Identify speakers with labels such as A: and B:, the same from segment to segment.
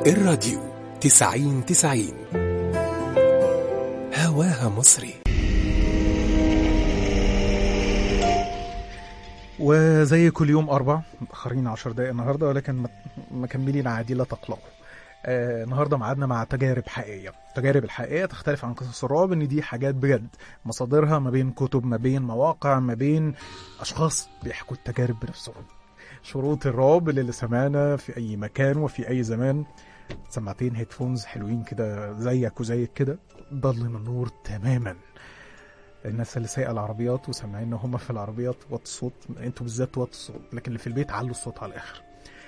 A: الراديو 90-90 هواها مصري.
B: وزي كل يوم أربع متأخرين 10 دقائق النهاردة، ولكن مكملين عادي لا تقلقوا. النهاردة معادنا مع تجارب حقيقية. التجارب الحقيقية تختلف عن قصص الرعب، ان دي حاجات بجد مصادرها ما بين كتب، ما بين مواقع، ما بين أشخاص بيحكوا التجارب بنفسهم. شروط الرعب اللي سمعنا في أي مكان وفي أي زمان. سماعتين هيدفونز حلوين كده زيك وزيك كده، ضلم النور تماما. الناس اللي سايقه العربيات وسامعين هم في العربيات وطوا الصوت، انتوا بالذات وطوا الصوت، لكن اللي في البيت علوا الصوت على الاخر.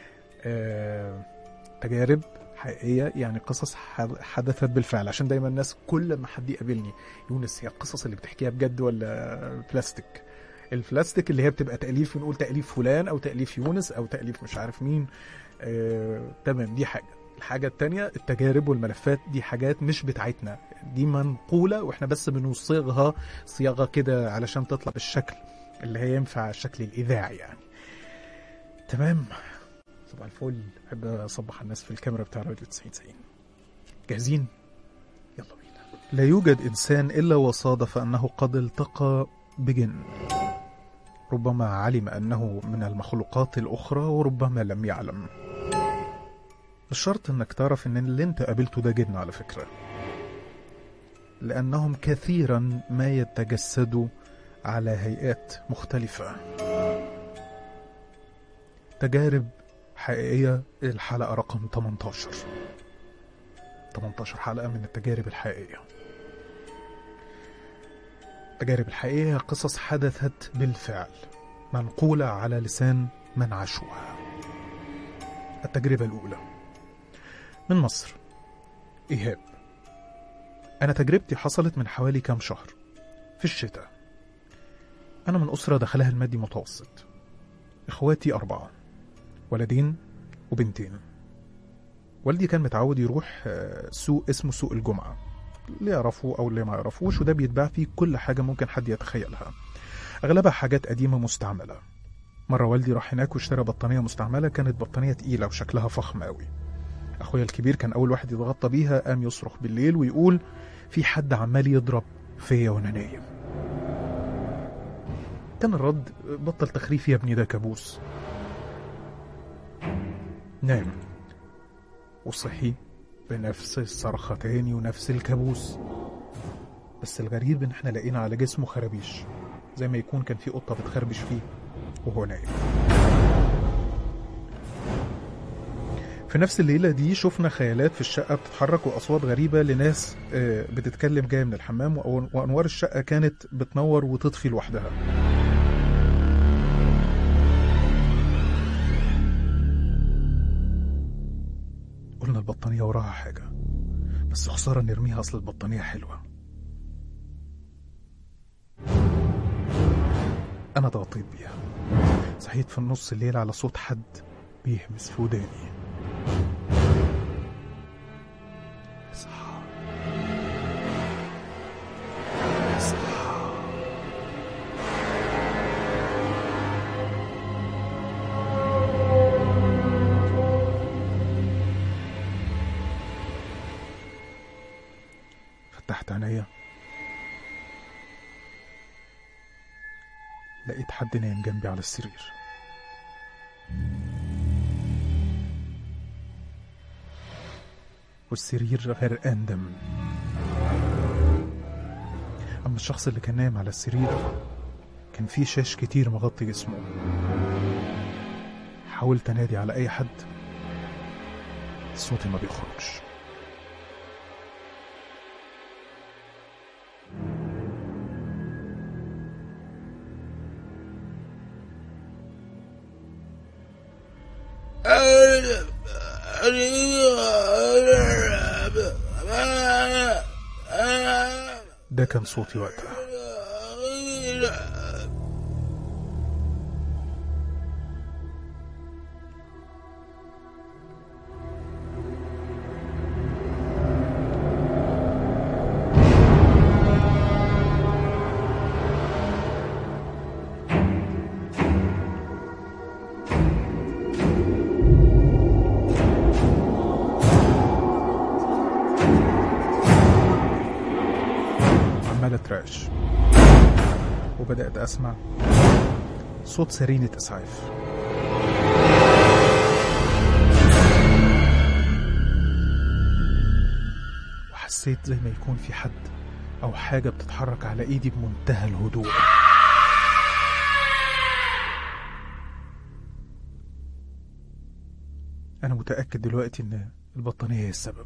B: تجارب حقيقيه، يعني قصص حدثت بالفعل. عشان دايما الناس كل ما حد يقابلني يونس، هي القصص اللي بتحكيها بجد ولا بلاستيك؟ البلاستيك اللي هي بتبقى تأليف، بنقول تأليف فلان او تأليف يونس او تأليف مش عارف مين. تمام، دي حاجه. الحاجة التانية التجارب والملفات، دي حاجات مش بتاعتنا، دي منقولة واحنا بس بنصيغها صياغة كده علشان تطلع بالشكل اللي هي ينفع الشكل الإذاعي يعني. تمام، صباح الفل. بحب أصبح الناس في الكاميرا بتاع راديو 90-90. جاهزين؟ يلا بينا. لا يوجد إنسان إلا وصادف أنه قد التقى بجن. ربما علم أنه من المخلوقات الأخرى وربما لم يعلم. مش شرط انك تعرف ان اللي انت قابلته ده جن على فكرة، لانهم كثيرا ما يتجسدوا على هيئات مختلفة. تجارب حقيقية، الحلقة رقم 18 حلقة من التجارب الحقيقية. التجارب الحقيقية قصص حدثت بالفعل، منقولة على لسان من عاشوها. التجربة الأولى من مصر. إيهاب. أنا تجربتي حصلت من حوالي كام شهر في الشتاء. أنا من أسرة دخلها المادي متوسط. إخواتي 4، ولدين وبنتين. والدي كان متعود يروح سوق اسمه سوق الجمعة، اللي يعرفوه أو اللي ما يعرفوش، وده بيتباع فيه كل حاجة ممكن حد يتخيلها، أغلبها حاجات قديمة مستعملة. مرة والدي راح هناك واشترى بطانية مستعملة، كانت بطانية تقيلة وشكلها فخم قوي. أخويا الكبير كان أول واحد يتغطى بيها، قام يصرخ بالليل ويقول في حد عمال يضرب فيا وأنا نايم. كان الرد بطل تخريف يا ابني، ده كابوس. نام وصحي بنفس الصرخة تاني ونفس الكابوس، بس الغريب إن احنا لقينا على جسمه خرابيش، زي ما يكون كان في قطة بتخربش فيه وهو نايم. في نفس الليلة دي شفنا خيالات في الشقة بتتحرك وأصوات غريبة لناس بتتكلم جاية من الحمام، وأنوار الشقة كانت بتنور وتطفي لوحدها. قلنا البطانية وراها حاجة، بس خسارة نرميها، أصل البطانية حلوة. أنا ضغطيت بيها. صحيت في النص الليل على صوت حد بيهمس في وداني. فتحت عينيا، لقيت حد نايم جنبي على السرير. والسرير غرقان دم. أما الشخص اللي كان نايم على السرير كان فيه شاش كتير مغطي جسمه. حاولت أنادي على أي حد، صوتي ما بيخرجش. ده كان صوتي وقتها. حالة رعش، وبدأت أسمع صوت سرينة إسعاف. وحسيت زي ما يكون في حد أو حاجة بتتحرك على إيدي بمنتهى الهدوء. أنا متأكد دلوقتي إن البطانية هي السبب.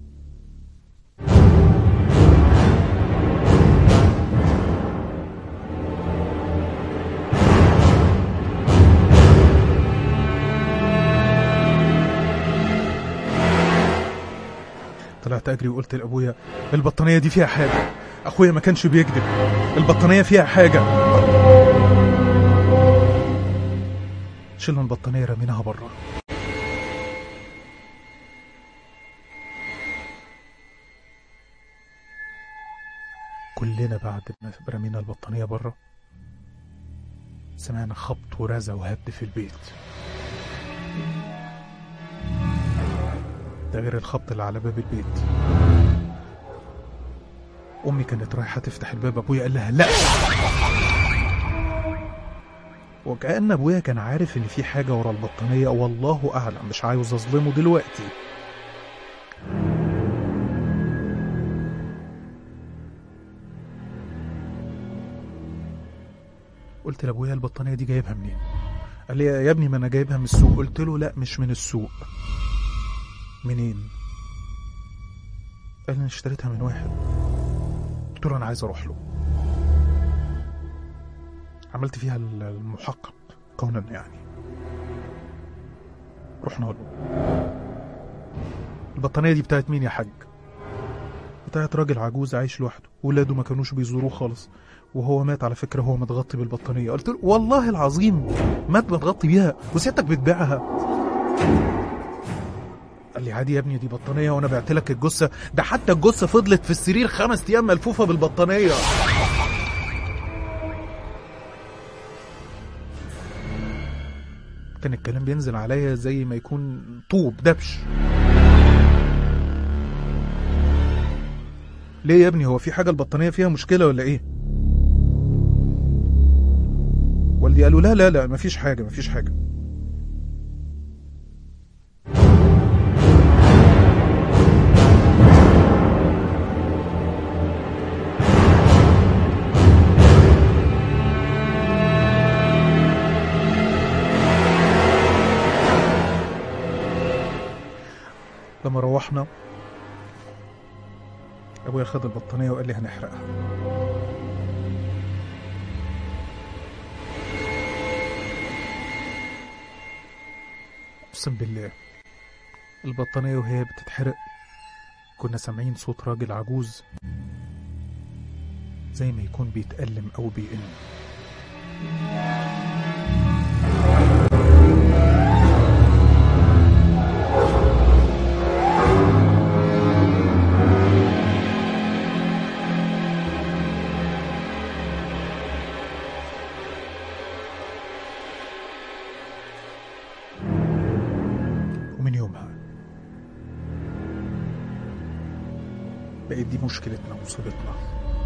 B: طلعت أجري وقلت لأبويا البطانية دي فيها حاجة. أخويا ما كانش بيكذب، البطانية فيها حاجة. شلنا البطانية رميناها برا. كلنا بعد ما رمينا البطانية برا سمعنا خبط ورزع وهد في البيت، ده غير الخبط اللي على باب البيت. أمي كانت رايحة تفتح الباب، أبويا قال لها لا، وكأن أبويا كان عارف إن في حاجة ورا البطانية، والله أعلم، مش عاوز أظلمه دلوقتي. قلت لأبويا البطانية دي جايبها منين؟ قال لي يا ابني ما أنا جايبها من السوق. قلت له لا، مش من السوق. منين؟ قال لي أنا اشتريتها من واحد. قلت له أنا عايز أروح له. عملت فيها المحقق كونا يعني. رحنا له. البطانية دي بتاعت مين يا حاج؟ بتاعت راجل عجوز عايش لوحده، ولاده ما كانوش بيزوروه خالص، وهو مات على فكرة هو متغطي بالبطانية. قلت له والله العظيم مات متغطي بيها وسيادتك بتبيعها؟ قال لي عادي يا ابني، دي بطانية وانا بعت لك الجثة، ده حتى الجثة فضلت في السرير 5 أيام ملفوفة بالبطانية. كان الكلام بينزل عليا زي ما يكون طوب دبش. ليه يا ابني، هو في حاجة البطانية فيها مشكلة ولا ايه؟ والدي قالوا لا لا لا مفيش حاجة مفيش حاجة. لما روحنا ابويا خد البطانية وقال لي هنحرقها. اقسم بالله البطانية وهي بتتحرق كنا سامعين صوت راجل عجوز زي ما يكون بيتألم او بيئن. ومن يومها بقت دي مشكلتنا ومصيبتنا.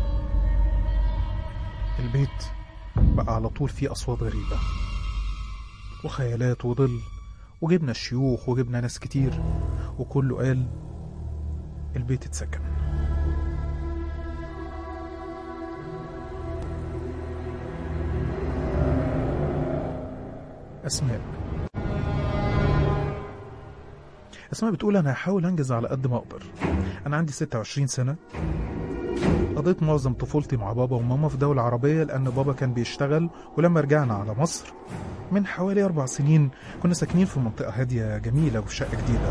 B: البيت بقى على طول فيه أصوات غريبة وخيالات وظل، وجبنا الشيوخ وجبنا ناس كتير وكله قال البيت اتسكن. أسماء بتقول أنا هحاول أنجز على قد ما أقدر. أنا عندي 26 سنة، قضيت معظم طفولتي مع بابا وماما في دولة عربية لأن بابا كان بيشتغل، ولما رجعنا على مصر من حوالي 4 سنين كنا ساكنين في منطقة هادية جميلة وفي شقة جديدة.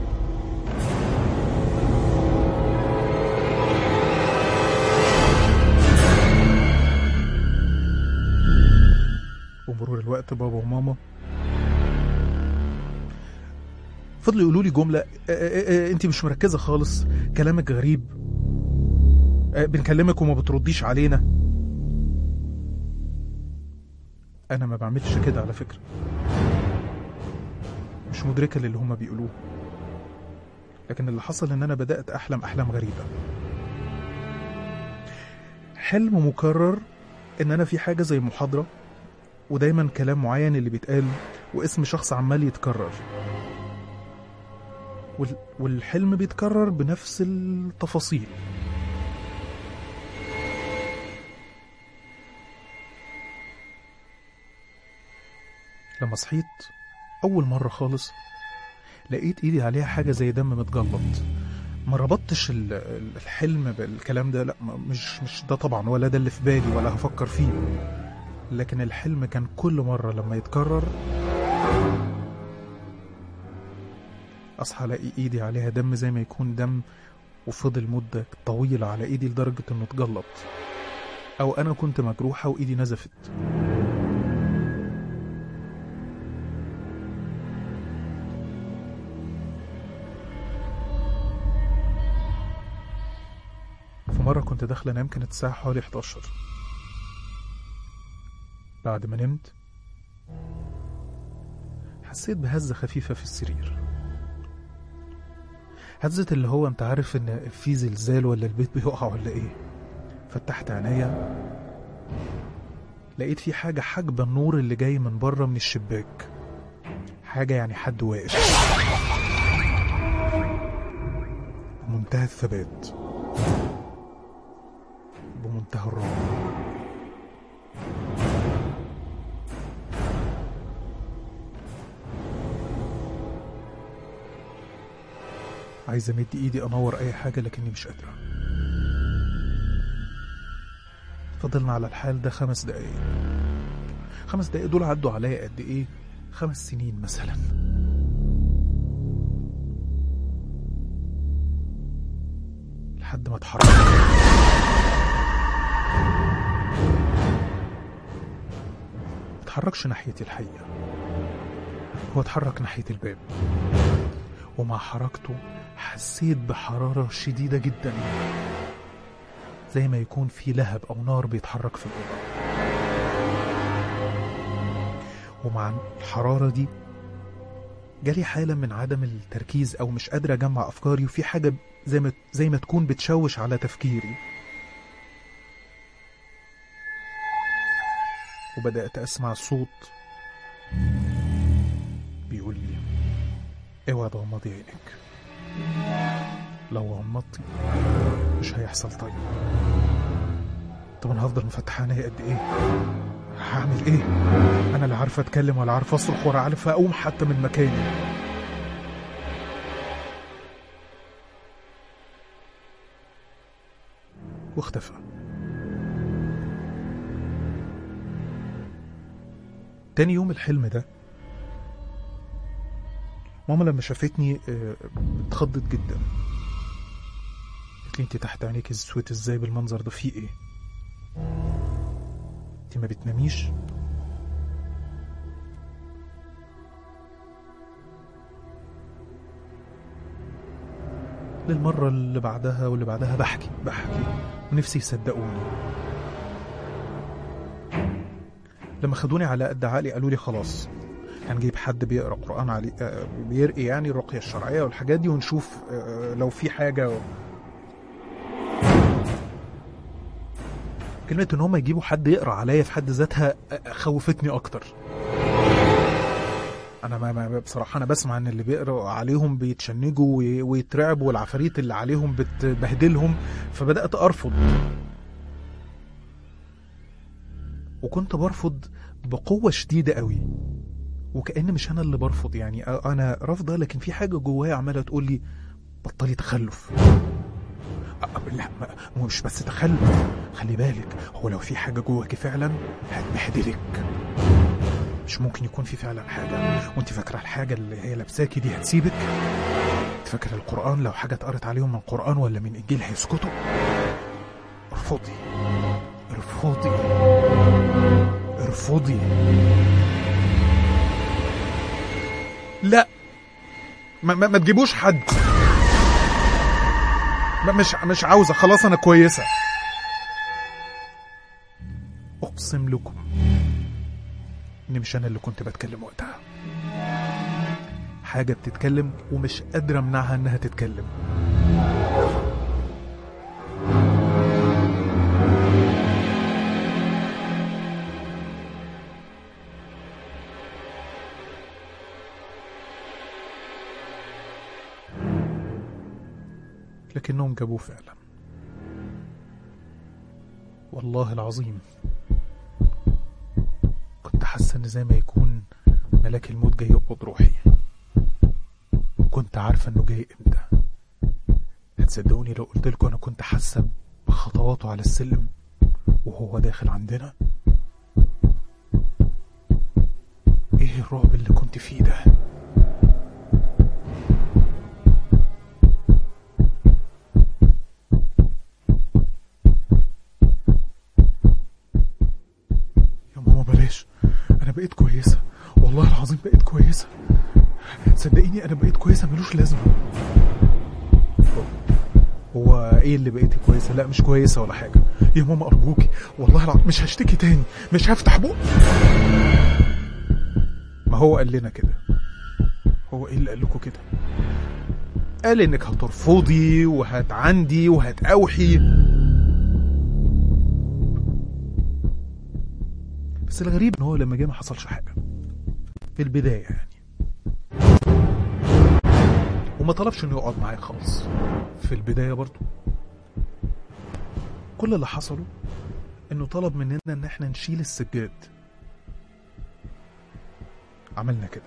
B: ومرور الوقت بابا وماما فضلوا يقولوا لي جملة انت مش مركزة خالص، كلامك غريب، بنكلمك وما بترديش علينا. انا ما بعملش كده على فكرة، مش مدركة للي هما بيقولوه، لكن اللي حصل ان انا بدأت احلم احلام غريبة. حلم مكرر ان انا في حاجة زي محاضرة، ودايما كلام معين اللي بيتقال واسم شخص عمال يتكرر، والحلم بيتكرر بنفس التفاصيل. لما صحيت أول مرة خالص لقيت إيدي عليها حاجة زي دم متجلط. ما ربطتش الحلم بالكلام ده، لا مش ده طبعا، ولا ده اللي في بالي ولا هفكر فيه. لكن الحلم كان كل مرة لما يتكرر أصحى ألاقي إيدي عليها دم زي ما يكون دم، وفضل مدة طويلة على إيدي لدرجة إنه اتجلط، أو أنا كنت مجروحة وإيدي نزفت. في مرة كنت داخلة أنام، كانت الساعة حوالي 11. بعد ما نمت حسيت بهزة خفيفة في السرير، هزة اللي هو انت عارف ان في زلزال ولا البيت بيقع ولا ايه. فتحت عينيا لقيت في حاجة حاجبة النور اللي جاي من بره من الشباك، حاجة يعني حد واقف بمنتهى الثبات، بمنتهى الرعب. عايز امد ايدي انور اي حاجة لكني مش قادرة. فضلنا على الحال ده 5 دقايق. 5 دقايق دول عدوا عليا قد ايه؟ 5 سنين مثلا. لحد ما اتحرك. اتحركش ناحيتي الحقيقة، هو اتحرك ناحية الباب، ومع حركته حسيت بحرارة شديدة جدا، زي ما يكون في لهب أو نار بيتحرك في الأوضة. ومع الحرارة دي جالي حالة من عدم التركيز، أو مش قادر أجمع أفكاري، وفي حاجة زي ما تكون بتشوش على تفكيري. وبدأت أسمع صوت بيقول لي اوعى تغمضي عينك، لو غمضتي مش هيحصل. طب انا هفضل مفتح عيني قد ايه؟ هعمل ايه؟ انا لا عارفه اتكلم ولا عارفه اصرخ ولا عارفه اقوم حتى من مكاني. واختفى. تاني يوم الحلم ده ماما لما شافتني اتخضت جدا. قالت لي انت تحت عينيك اسود ازاي بالمنظر ده؟ في ايه؟ انت ما بتناميش؟ للمرة اللي بعدها واللي بعدها بحكي ونفسي يصدقوني. لما خدوني على قد عقلي قالوا لي خلاص هنجيب حد بيقرأ قرآن عليه، بيرقي يعني الرقية الشرعية والحاجات دي، ونشوف لو في حاجة. كلمة ان هم يجيبوا حد يقرأ عليا في حد ذاتها خوفتني اكتر. انا ما بصراحة انا بسمع ان اللي بيقرأ عليهم بيتشنجوا ويترعبوا، والعفاريت اللي عليهم بتبهدلهم، فبدأت ارفض. وكنت برفض بقوة شديدة قوي، وكأن مش أنا اللي برفض، يعني أنا رافضة، لكن في حاجة جوايا عمالة تقول لي بطلي تخلف. لا مش بس تخلف، خلي بالك، هو لو في حاجة جواكي فعلا هتبهدلك. مش ممكن يكون في فعلا حاجة وانت فاكرة الحاجة اللي هي لابساكي دي هتسيبك؟ انت فاكرة القرآن لو حاجة اتقرت عليهم من القرآن ولا من إنجيل هيسكتوا؟ ارفضي ارفضي ارفضي. لا ما تجيبوش حد، مش عاوزة، خلاص أنا كويسة. أقسم لكم إن مش أنا اللي كنت بتكلم وقتها، حاجة بتتكلم ومش قادرة أمنعها إنها تتكلم. لكنهم جابوه فعلا. والله العظيم كنت حاسة ان زي ما يكون ملاك الموت جاي يقبض روحي، وكنت عارفة انه جاي امتى. هتصدقوني لو قلت لكم انا كنت حاسة بخطواته على السلم وهو داخل عندنا؟ ايه الرعب اللي كنت فيه ده؟ يا ماما بلاش، انا بقيت كويسة، والله العظيم بقيت كويسة، صدقيني انا بقيت كويسة، ملوش لازمة. هو ايه اللي بقيتي كويسة؟ لا مش كويسة ولا حاجة يا ماما ارجوكي، والله العظيم مش هشتكي تاني، مش هفتح بق. ما هو قال لنا كده. هو ايه اللي قال لكم كده؟ قال انك هترفضي وهتعندي وهتأوحي. بس الغريب ان هو لما جه ما حصلش حاجة في البداية يعني، وما طلبش انه يقعد معايا خالص في البداية برضو. كل اللي حصله انه طلب مننا ان احنا نشيل السجاد. عملنا كده.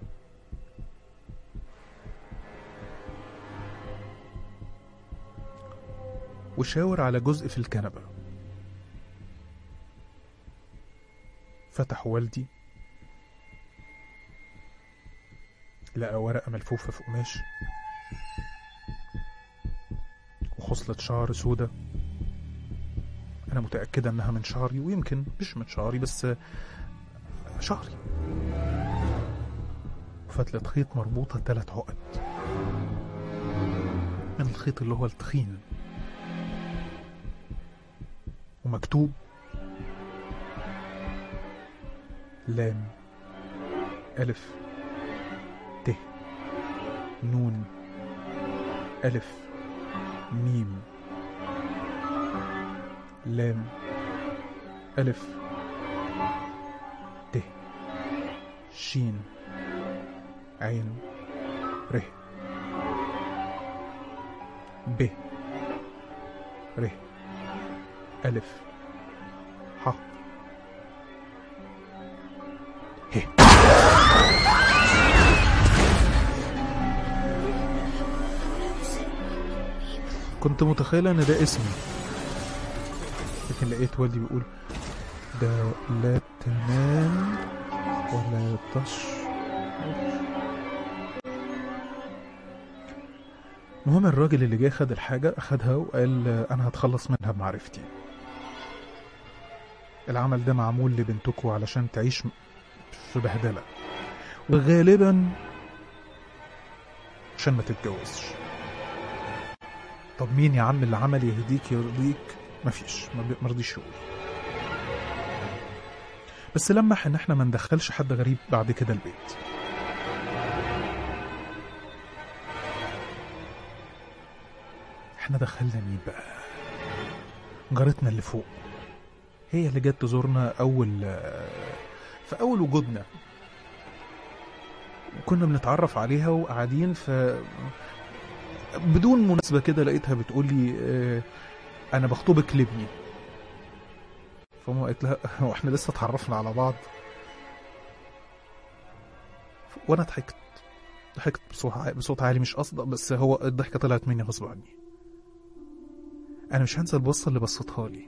B: وشاور على جزء في الكنبة. فتح والدي، لقى ورقة ملفوفة في قماش وخصلة شعر سودة، أنا متأكدة أنها من شعري، ويمكن مش من شعري بس شعري، وفتلة خيط مربوطة 3 عقد من الخيط اللي هو التخين، ومكتوب لام ألف ت نون ألف ميم لام ألف ت شين عين ر ب ر ألف ح ه. كنت متخيلة ان ده اسمي، لكن لقيت والدي بيقول ده لا تنام ولا تشعر. المهم الراجل اللي جاي خد الحاجة، أخدها وقال أنا هتخلص منها بمعرفتي. العمل ده معمول لبنتكو علشان تعيش في بهدلة، وغالبا عشان ما تتجوزش. طب مين يا عم اللي عمل يهديك يرضيك؟ مفيش، مرضيش يقول. بس لمح ان احنا ما ندخلش حد غريب بعد كده البيت. احنا دخلنا مين بقى؟ جارتنا اللي فوق، هي اللي جت تزورنا في اول وجودنا، وكنا بنتعرف عليها وقاعدين بدون مناسبة كده لقيتها بتقولي انا بخطبك لابني. فما قلت لها واحنا لسه اتعرفنا على بعض؟ وانا ضحكت بصوت عالي، مش قصد، بس هو الضحكة طلعت مني غصب عني. انا مش هنسى البصة اللي بصتها لي،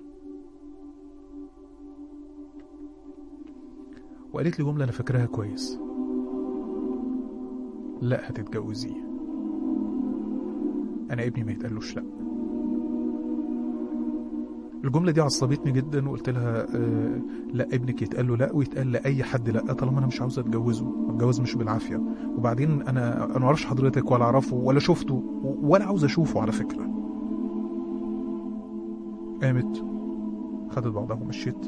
B: وقالت لي جملة انا فاكراها كويس: لا هتتجوزيه، انا ابني ما يتقالوش لا. الجملة دي عصبتني جدا، وقلت لها لا ابنك يتقال له لا، ويتقال لأي حد لا، طالما انا مش عاوز اتجوزه. الجواز مش بالعافية، وبعدين انا ما اعرفش حضرتك ولا اعرفه ولا شفته ولا عاوز اشوفه على فكرة. قامت خدت بعضها ومشيت.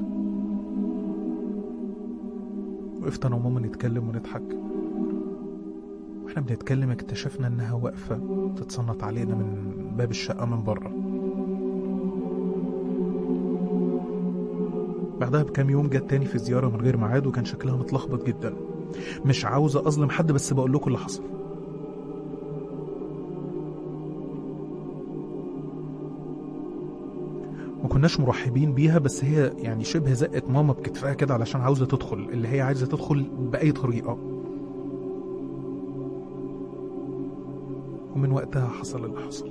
B: وقفت انا وماما نتكلم ونضحك، واحنا بنتكلم اكتشفنا انها واقفة تتصنت علينا من باب الشقة من بره. بعدها بكام يوم جت تاني في زيارة من غير ميعاد، وكان شكلها متلخبط جدا. مش عاوزة اظلم حد، بس بقول لكم اللي حصل. ما كناش مرحبين بيها، بس هي يعني شبه زقت ماما بكتفها كده علشان عاوزة تدخل، اللي هي عايزة تدخل بأي طريقة. ومن وقتها حصل اللي حصل.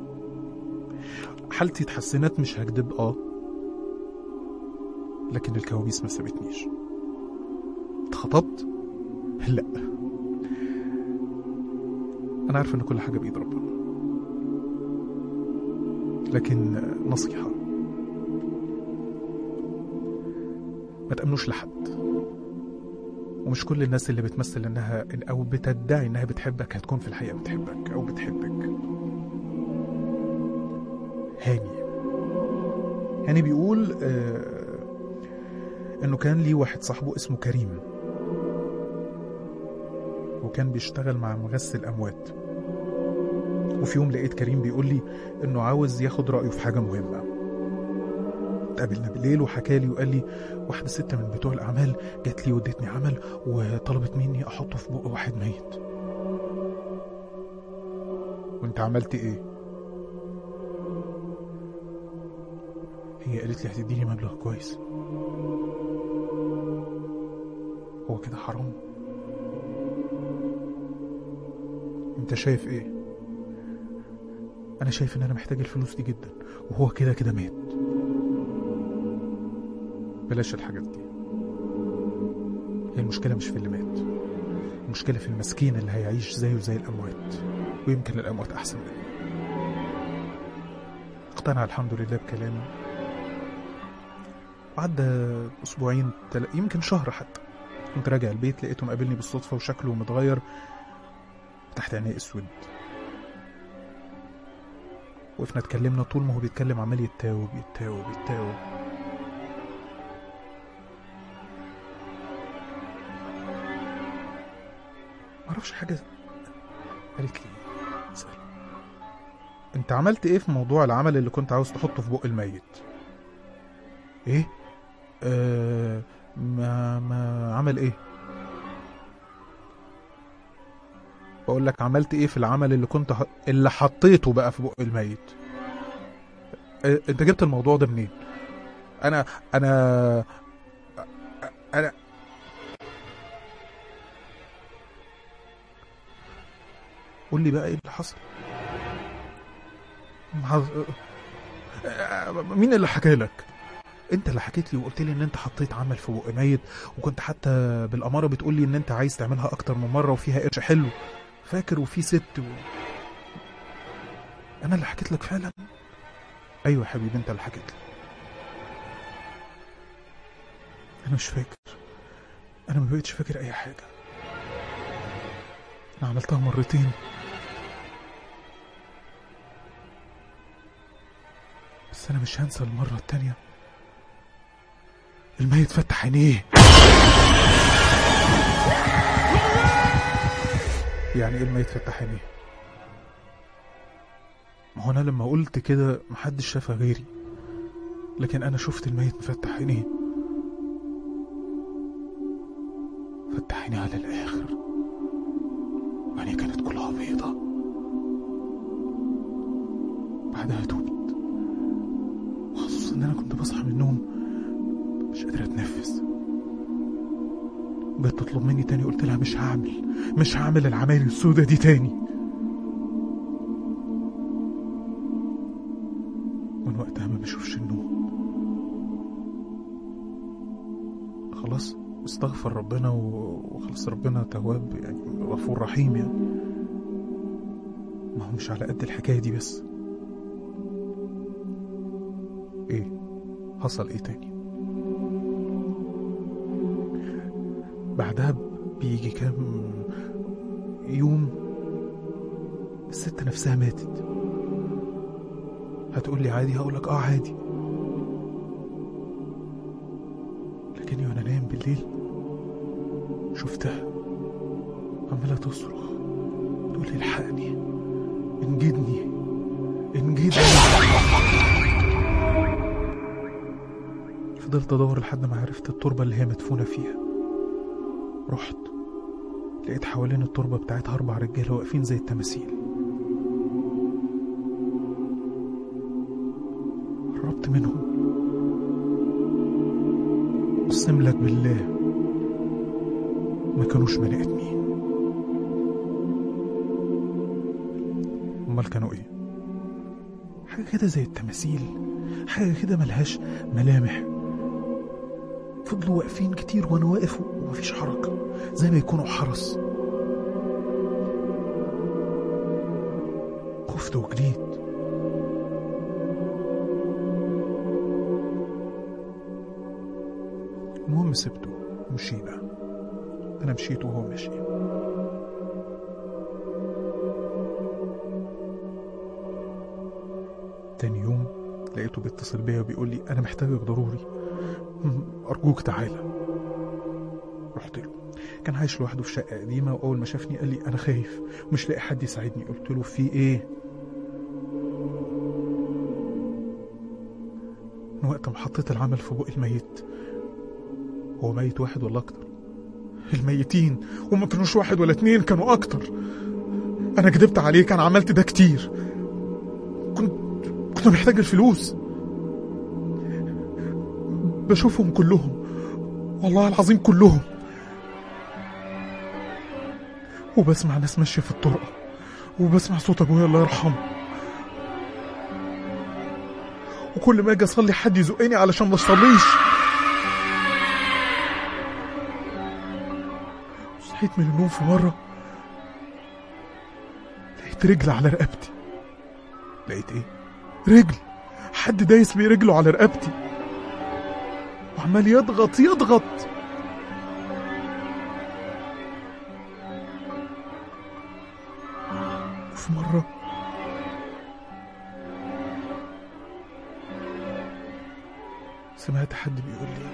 B: حالتي اتحسنت، مش هكدب لكن الكوابيس ما سابتنيش. اتخطبت؟ لا، انا عارف ان كل حاجة بإيد ربنا، لكن نصيحة: ما تأمنوش لحد، ومش كل الناس اللي بتمثل انها او بتدعي انها بتحبك هتكون في الحقيقة بتحبك او بتحبك. هاني بيقول انه كان ليه واحد صاحبه اسمه كريم، وكان بيشتغل مع مغسل اموات. وفي يوم لقيت كريم بيقول لي انه عاوز ياخد رأيه في حاجة مهمة. اتقابلنا بالليل وحكى لي وقال لي واحدة ست من بتوع الأعمال جات لي وادتني عمل وطلبت مني أحطه في بق واحد ميت. وانت عملت ايه؟ هي قالت لي هتديني مبلغ كويس. هو كده حرام؟ انت شايف ايه؟ انا شايف ان انا محتاج الفلوس دي جدا، وهو كده مات. بلاش الحاجات دي. هي المشكلة مش في اللي مات، المشكلة في المسكين اللي هيعيش زيه زي الأموات، ويمكن الأموات أحسن منه. اقتنع الحمد لله بكلامي. وعدى أسبوعين يمكن شهر حتى، كنت راجع البيت لقيته مقابلني بالصدفة وشكله متغير، تحت عينيه اسود. وقفنا اتكلمنا طول ما هو بيتكلم عمال يتاوب. معرفش حاجة. قالت لي اسأل انت عملت ايه في موضوع العمل اللي كنت عاوز تحطه في بق الميت؟ ايه؟ ما عمل ايه؟ بقول لك عملت ايه في العمل اللي كنت اللي حطيته بقى في بق الميت؟ انت جبت الموضوع ده منين؟ انا قول لي بقى ايه اللي حصل. مين اللي حكى لك؟ انت اللي حكيت لي وقلت لي ان انت حطيت عمل في بق ميت، وكنت حتى بالاماره بتقول لي ان انت عايز تعملها اكتر من مره وفيها قرش حلو، فاكر؟ وفي ست انا اللي حكيت لك فعلا؟ ايوه يا حبيبي انت اللي حكيت لي. انا مش فاكر، انا ما بقتش فاكر اي حاجه. انا عملتها مرتين، بس انا مش هنسى المره التانيه. الميت فتح عينيه. يعني ايه الميت فتح عينيه؟ ما هو انا لما قلت كده محدش شافها غيري، لكن انا شفت الميت مفتح عينيه. فتح عينيه على الاخر، وعينيه كانت كلها بيضة. بعدها توبت، وخصوصا ان انا كنت بصحى من النوم مش قادر اتنفس. بقت تطلب مني تاني، قلت لها مش هعمل العمايل السودة دي تاني. من وقتها ما بشوفش النوم. خلاص استغفر ربنا وخلاص، ربنا تواب يعني، غفور رحيم يعني. ما هو مش على قد الحكاية دي بس. ايه حصل؟ ايه تاني؟ بعدها بيجي كام يوم الست نفسها ماتت. هتقولي عادي، هقولك عادي. لكني وانا نايم بالليل شفتها عمالة تصرخ، تقولي الحقني، انجدني. فضلت ادور لحد ما عرفت التربة اللي هي مدفونة فيها. رحت لقيت حوالين التربة بتاعتها 4 رجالة واقفين زي التماثيل. قربت قربت منهم أقسم لك بالله ما كانوش بني آدمين. أمال كانوا إيه؟ حاجة كده زي التماثيل، حاجة كده ملهاش ملامح. فضلوا واقفين كتير وأنا واقف ومفيش حركة، زي ما يكونوا حرس. خفت وجريت. المهم سبته ومشينا. أنا مشيت وهو مشي. تاني يوم لقيته بيتصل بيا وبيقول لي أنا محتاجك ضروري، أرجوك تعالى. رحت له. كان عايش لوحده في شقة قديمة، وأول ما شافني قال لي أنا خايف ومش لاقي حد يساعدني. قلت له في إيه؟ من وقت ما حطيت العمل في بق الميت. هو ميت واحد ولا أكتر؟ الميتين وما كانوش واحد ولا اتنين، كانوا أكتر. أنا كدبت عليك، أنا عملت ده كتير. كنت محتاج الفلوس. بشوفهم كلهم والله العظيم كلهم، وبسمع ناس ماشية في الطرقة، وبسمع صوت أبويا الله يرحمه، وكل ما أجي أصلي حد يزقني علشان ما أصليش. صحيت من النوم في مرة لقيت رجل على رقبتي. لقيت إيه؟ رجل حد دايس برجله على رقبتي وعمال يضغط. وفي مرة سمعت حد بيقول لي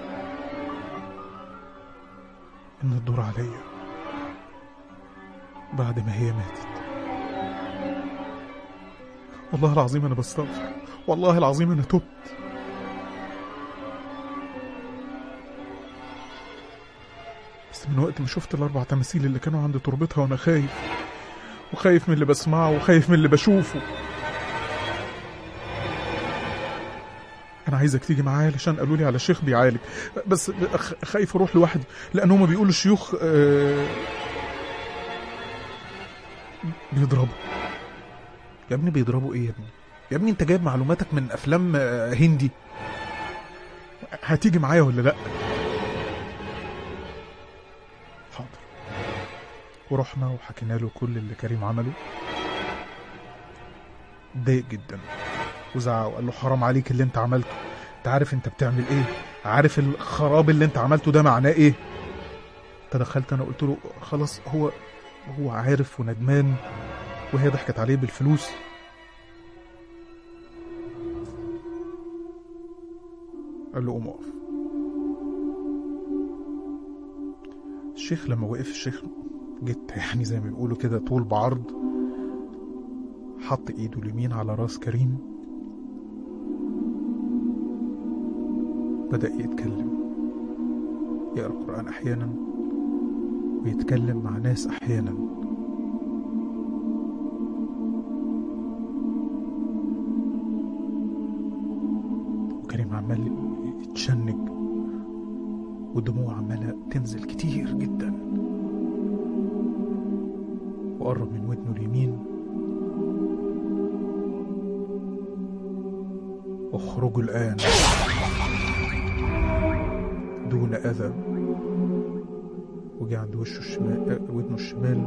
B: إن الدور عليا بعد ما هي ماتت. والله العظيم أنا بستغفر، والله العظيم أنا تبت. بس من وقت ما شفت ال4 تماثيل اللي كانوا عند تربتها وأنا خايف، وخايف من اللي بسمعه، وخايف من اللي بشوفه. أنا عايزك تيجي معايا علشان قالوا لي على شيخ بيعالج، بس خايف أروح لوحدي لأن هما بيقولوا الشيوخ بيضربوا. يا ابني بيضربوا إيه يا ابني؟ يا ابني أنت جايب معلوماتك من أفلام هندي. هتيجي معايا ولا لأ؟ حاضر. ورحنا وحكينا له كل اللي كريم عمله. اتضايق جدا وزعق وقال له حرام عليك اللي انت عملته، انت عارف انت بتعمل ايه؟ عارف الخراب اللي انت عملته ده معناه ايه؟ تدخلت انا قلت له خلاص هو عارف وندمان، وهي ضحكت عليه بالفلوس. قال له قوم اقف. الشيخ لما وقف، الشيخ جيت يعني زي ما بيقولوا كده طول بعرض، حط ايده اليمين على راس كريم، بدأ يتكلم، يقرأ القرآن احيانا ويتكلم مع ناس احيانا. وكريم عمال يتشنج ودموع عمالة تنزل كتير جدا. وقرب من ودنه اليمين، اخرجوا الآن دون أذى. وجي عند وشه الشمال، ودنه الشمال،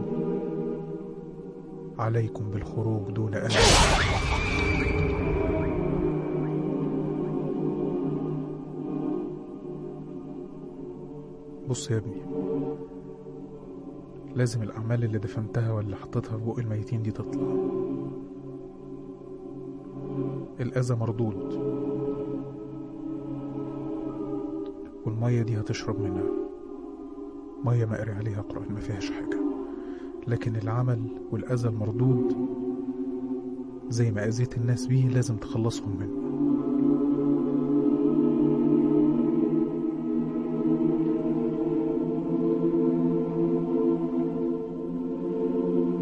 B: عليكم بالخروج دون أذى. بص يا ابني، لازم الأعمال اللي دفنتها واللي حطيتها في بق الميتين دي تطلع. الأذى مردود، والمية دي هتشرب منها مية ما قري عليها قرآن، ما فيهاش حاجة. لكن العمل والأذى المردود زي ما أذيت الناس بيه لازم تخلصهم منه.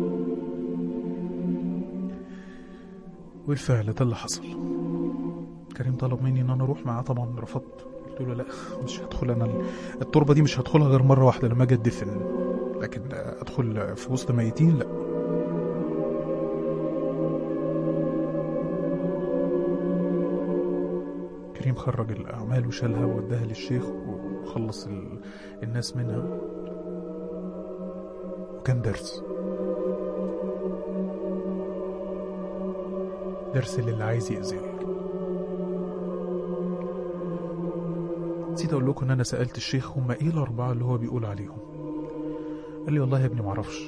B: بالفعل ده اللي حصل. كريم طلب مني ان انا اروح معاه، طبعا رفضت، قلت له لا مش هدخل انا التربه دي، مش هدخلها غير مره واحده لما اجي ادفن، لكن ادخل في وسط ميتين لا. كريم خرج الاعمال وشالها ووداها للشيخ وخلص الناس منها، وكان درس للي عايز يأذيك. نسيت اقول لكم ان انا سألت الشيخ هم ايه الاربعة اللي هو بيقول عليهم. قال لي والله يا ابني معرفش،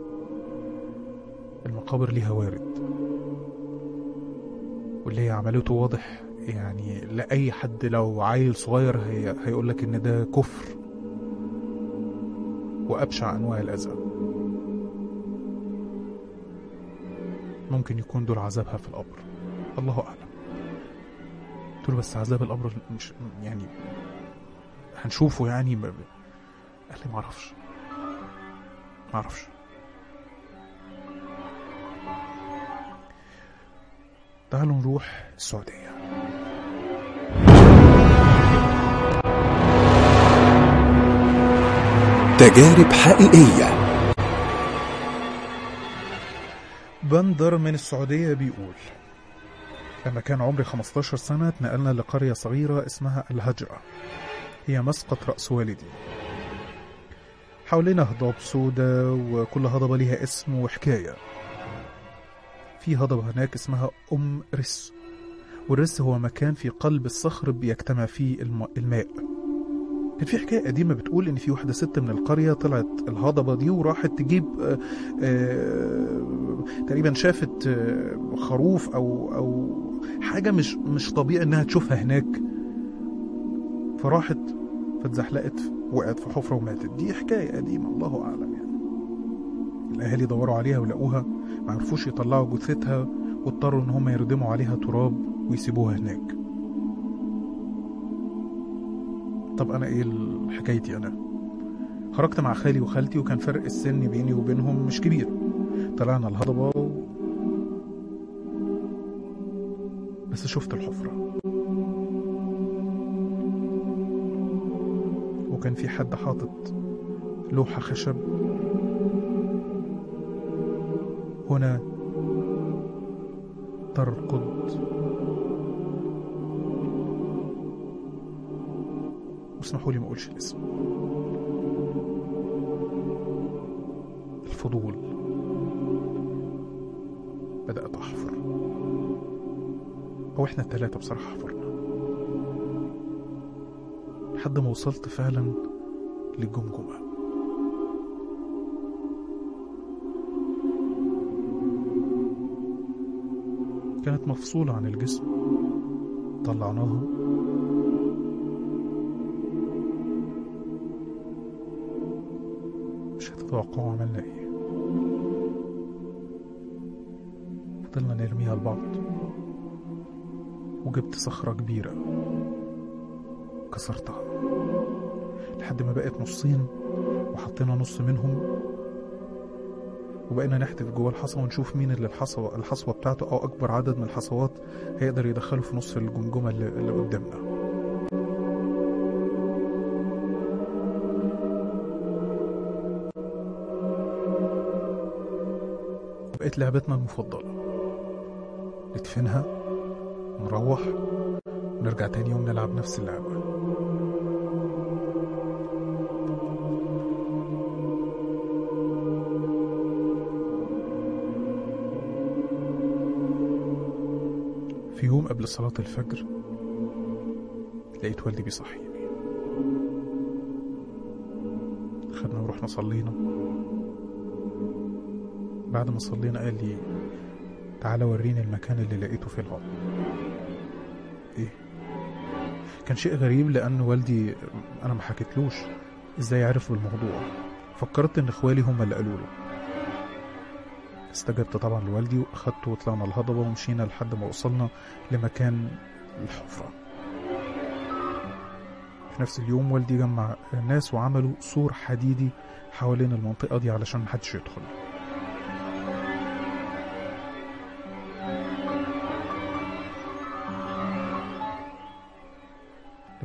B: المقابر ليها وارد، واللي هي عملته واضح يعني لأي حد، لو عيل صغير هيقول لك ان ده كفر وأبشع أنواع الأذى. ممكن يكون دول عذابها في القبر، الله أعلم. قلت له بس عذاب القبر مش يعني هنشوفه يعني قال لي معرفش. تعالوا نروح السعودية.
A: تجارب حقيقية.
B: بندر من السعودية بيقول لما كان عمري 15 سنة اتنقلنا لقرية صغيرة اسمها الهجرة، هي مسقط رأس والدي. حوالينا هضاب سودة، وكل هضبة ليها اسم وحكاية. في هضبة هناك اسمها رس، والرس هو مكان في قلب الصخر بيجتمع فيه الماء. كان في حكاية قديمة بتقول ان في واحدة ست من القرية طلعت الهضبة دي وراحت تجيب تقريبا شافت خروف او حاجة مش طبيعي انها تشوفها هناك، فراحت فاتزحلقت وقعت في حفرة وماتت. دي حكاية قديمة الله اعلم يعني. الاهالي دوروا عليها ولقوها، ما عرفوش يطلعوا جثتها واضطروا ان هم يردموا عليها تراب ويسيبوها هناك. طب انا ايه حكايتي؟ انا خرجت مع خالي وخالتي، وكان فرق السن بيني وبينهم مش كبير. طلعنا الهضبة بس شفت الحفرة، وكان في حد حاطط لوحة خشب هنا ترقد. اسمحوا لي ما اقولش الاسم. الفضول، بدأت احفر، او احنا الثلاثة بصراحة حفرنا لحد ما وصلت فعلا للجمجمة. كانت مفصولة عن الجسم، طلعناها مش هتتوقعوا عملنا ايه. فضلنا نرميها لبعض، وجبت صخرة كبيرة كسرتها لحد ما بقت نصين، وحطينا نص منهم، وبقينا نحتف جوه الحصى ونشوف مين اللي الحصوة بتاعته او اكبر عدد من الحصوات هيقدر يدخله في نص الجمجمة اللي قدامنا. بقت لعبتنا المفضلة، ندفنها ونروح ونرجع تاني يوم نلعب نفس اللعبة. في يوم قبل صلاة الفجر لقيت والدي بيصحيني، خدنا ورحنا صلينا. بعد ما صلينا قال لي تعالى وريني المكان اللي لقيته في الهضبة. ايه؟ كان شيء غريب لان والدي انا ما حكيتلوش ازاي عرف بالموضوع. فكرت ان اخوالي هم اللي قالوا له. استجبت طبعا لوالدي واخدته وطلعنا الهضبة ومشينا لحد ما وصلنا لمكان الحفرة. في نفس اليوم والدي جمع الناس وعملوا سور حديدي حوالين المنطقة دي علشان محدش يدخل.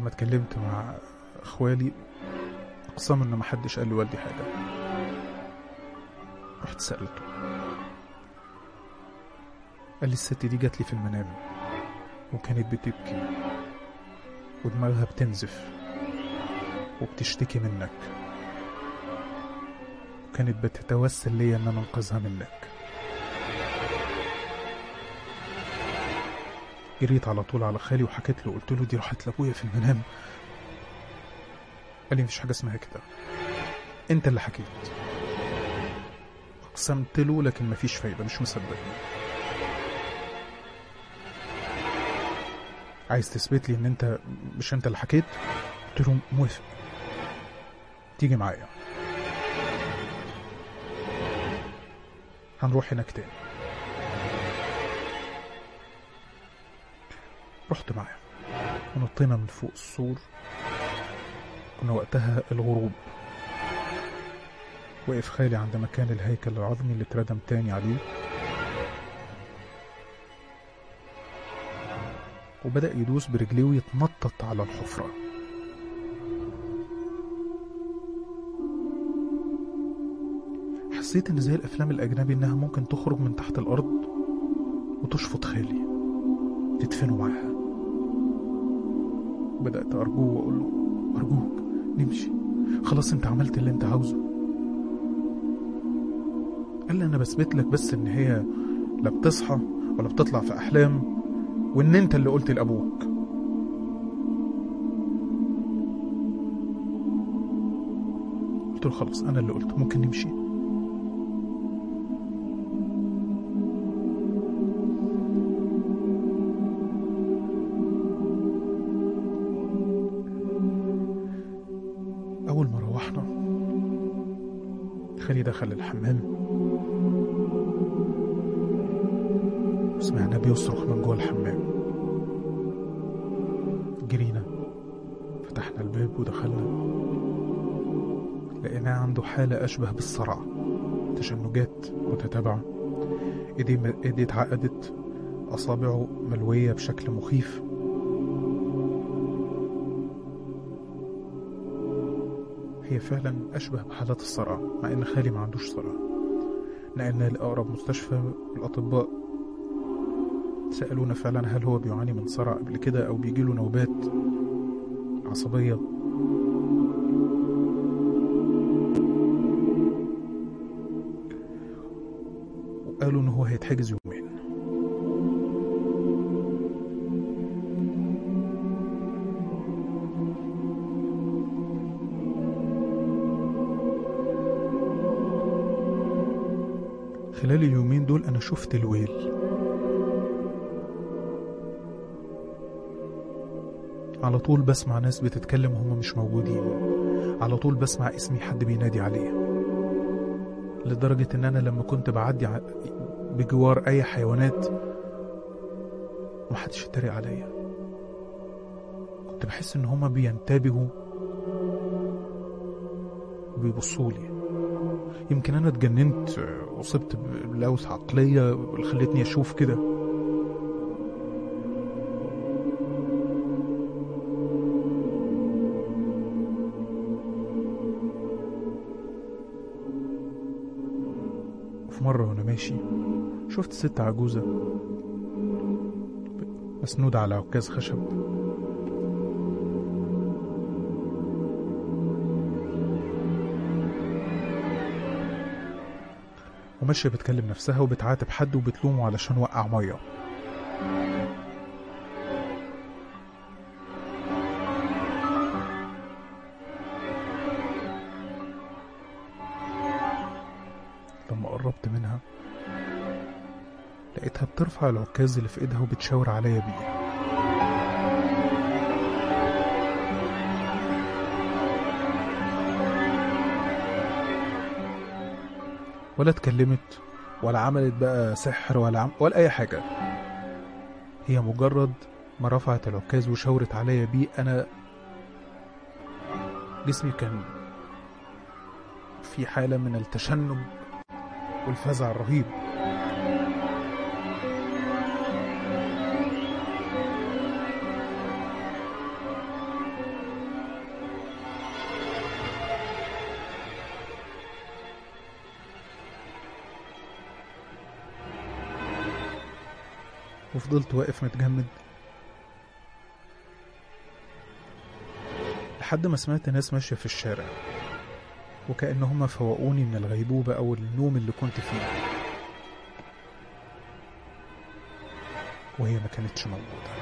B: لما اتكلمت مع اخوالي اقسم ان محدش قال لوالدي حاجة. رحت سألته، قال لي الست دي جات لي في المنام وكانت بتبكي ودماغها بتنزف وبتشتكي منك، وكانت بتتوسل لي ان انا انقذها منك. جريت على طول على خالي وحكيت له، قلت له دي راحت لابويا في المنام. قال لي مفيش حاجه اسمها كده، انت اللي حكيت. اقسمت له لكن مفيش فايده، مش مصدقني. عايز تثبت لي ان انت مش انت اللي حكيت؟ قلت له موافق، تيجي معايا هنروح هناك تاني. رحت معاه ونطينا من فوق السور. كنا وقتها الغروب. وقف خالي عند مكان الهيكل العظمي اللي اتردم تاني عليه، وبدأ يدوس برجليه ويتنطط على الحفرة. حسيت ان زي الافلام الاجنبي انها ممكن تخرج من تحت الارض وتشفط خالي تدفنه معاها. بدأت ارجوه واقول له ارجوك نمشي، خلاص انت عملت اللي انت عاوزه. قال لي انا بثبت لك بس ان هي لا بتصحى ولا بتطلع في احلام، وان انت اللي قلت لابوك. قلت له خلاص انا اللي قلت، ممكن نمشي. اول ما روحنا خالي دخل الحمام وسمعنا بيصرخ من جوه الحمام. جرينا فتحنا الباب ودخلنا، لقيناه عنده حالة أشبه بالصرع، تشنجات متتابعة، ايديه اتعقدت، أصابعه ملوية بشكل مخيف. هي فعلا أشبه بحالات الصرع، مع إن خالي ما عندوش صرع. نقلنا لأقرب مستشفى. الأطباء سألونا فعلا هل هو بيعاني من صرع قبل كده أو بيجيله نوبات عصبية. وقالوا إن هو هيتحجز يومين. خلال اليومين دول أنا شفت الويل. على طول بسمع ناس بتتكلم وهم مش موجودين، على طول بسمع اسمي حد بينادي عليه، لدرجة ان انا لما كنت بعدي بجوار اي حيوانات محدش يتريق عليا. كنت بحس ان هما بينتبهوا وبيبصولي. يمكن انا اتجننت وصبت بلوث عقلية اللي خلتني اشوف كده. مرة وانا ماشي شفت ست عجوزة مسنودة على عكاز خشب، وماشية بتكلم نفسها وبتعاتب حد وبتلومه علشان وقع مية. لما قربت منها لقيتها بترفع العكاز اللي في ايدها وبتشاور عليا بيه. ولا اتكلمت ولا عملت بقى سحر ولا اي حاجة. هي مجرد ما رفعت العكاز وشاورت عليا بيه انا جسمي كان في حالة من التشنج والفزع الرهيب. وفضلت واقف متجمد لحد ما سمعت ناس ماشية في الشارع، وكأنهم فوقوني من الغيبوبة أو النوم اللي كنت فيه، وهي ما كانتش موجودة.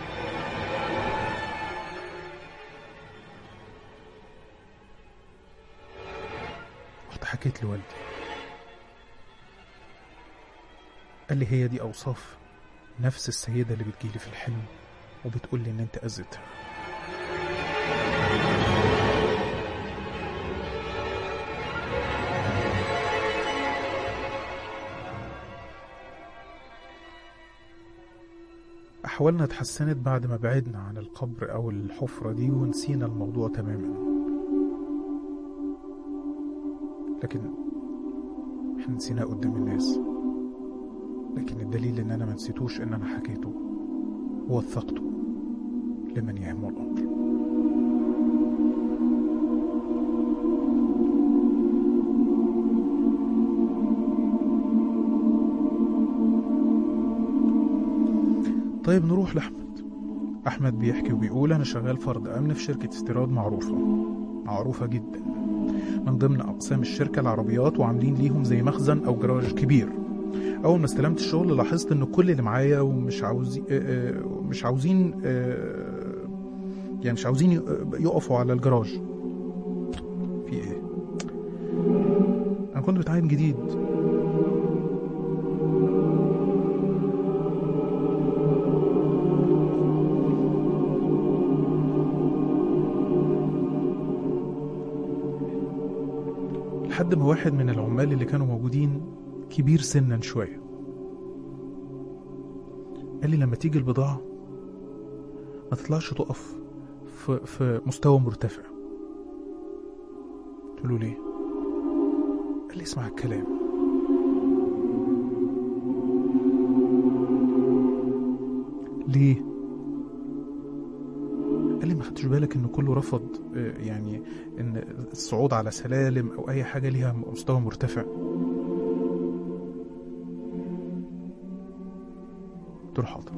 B: رحت حكيت لوالدي، قال لي هي دي أوصاف نفس السيدة اللي بتجيلي في الحلم وبتقول لي إن أنت أذيتها. أحوالنا اتحسنت بعد ما بعدنا عن القبر أو الحفرة دي ونسينا الموضوع تماما، لكن احنا نسيناه قدام الناس. لكن الدليل ان انا ما نسيتوش ان انا حكيته ووثقته لمن يهمه الامر. طيب نروح لأحمد. أحمد بيحكي وبيقول أنا شغال فرد أمن في شركة استيراد معروفة جدا. من ضمن أقسام الشركة العربيات، وعاملين ليهم زي مخزن أو جراج كبير. أول ما استلمت الشغل لاحظت إن كل اللي معايا مش عاوزين يقفوا على الجراج. في إيه؟ أنا كنت متعين جديد، لحد ما واحد من العمال اللي كانوا موجودين كبير سنا شوية قال لي لما تيجي البضاعة ما تطلعش تقف في مستوى مرتفع. قلت له ليه؟ قال لي اسمع الكلام. ليه؟ قال لي ما خدتش بالك ان كله رفض يعني ان الصعود على سلالم او اي حاجة ليها مستوى مرتفع. قلت له حاضر.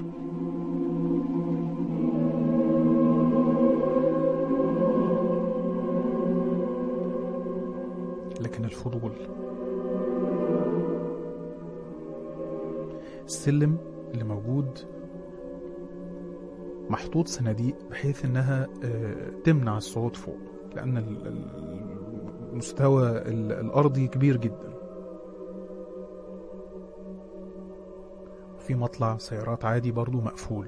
B: لكن الفضول، السلم اللي موجود محطوط صناديق بحيث انها تمنع الصعود فوق، لان المستوى الارضي كبير جدا، وفي مطلع سيارات عادي برضو مقفول.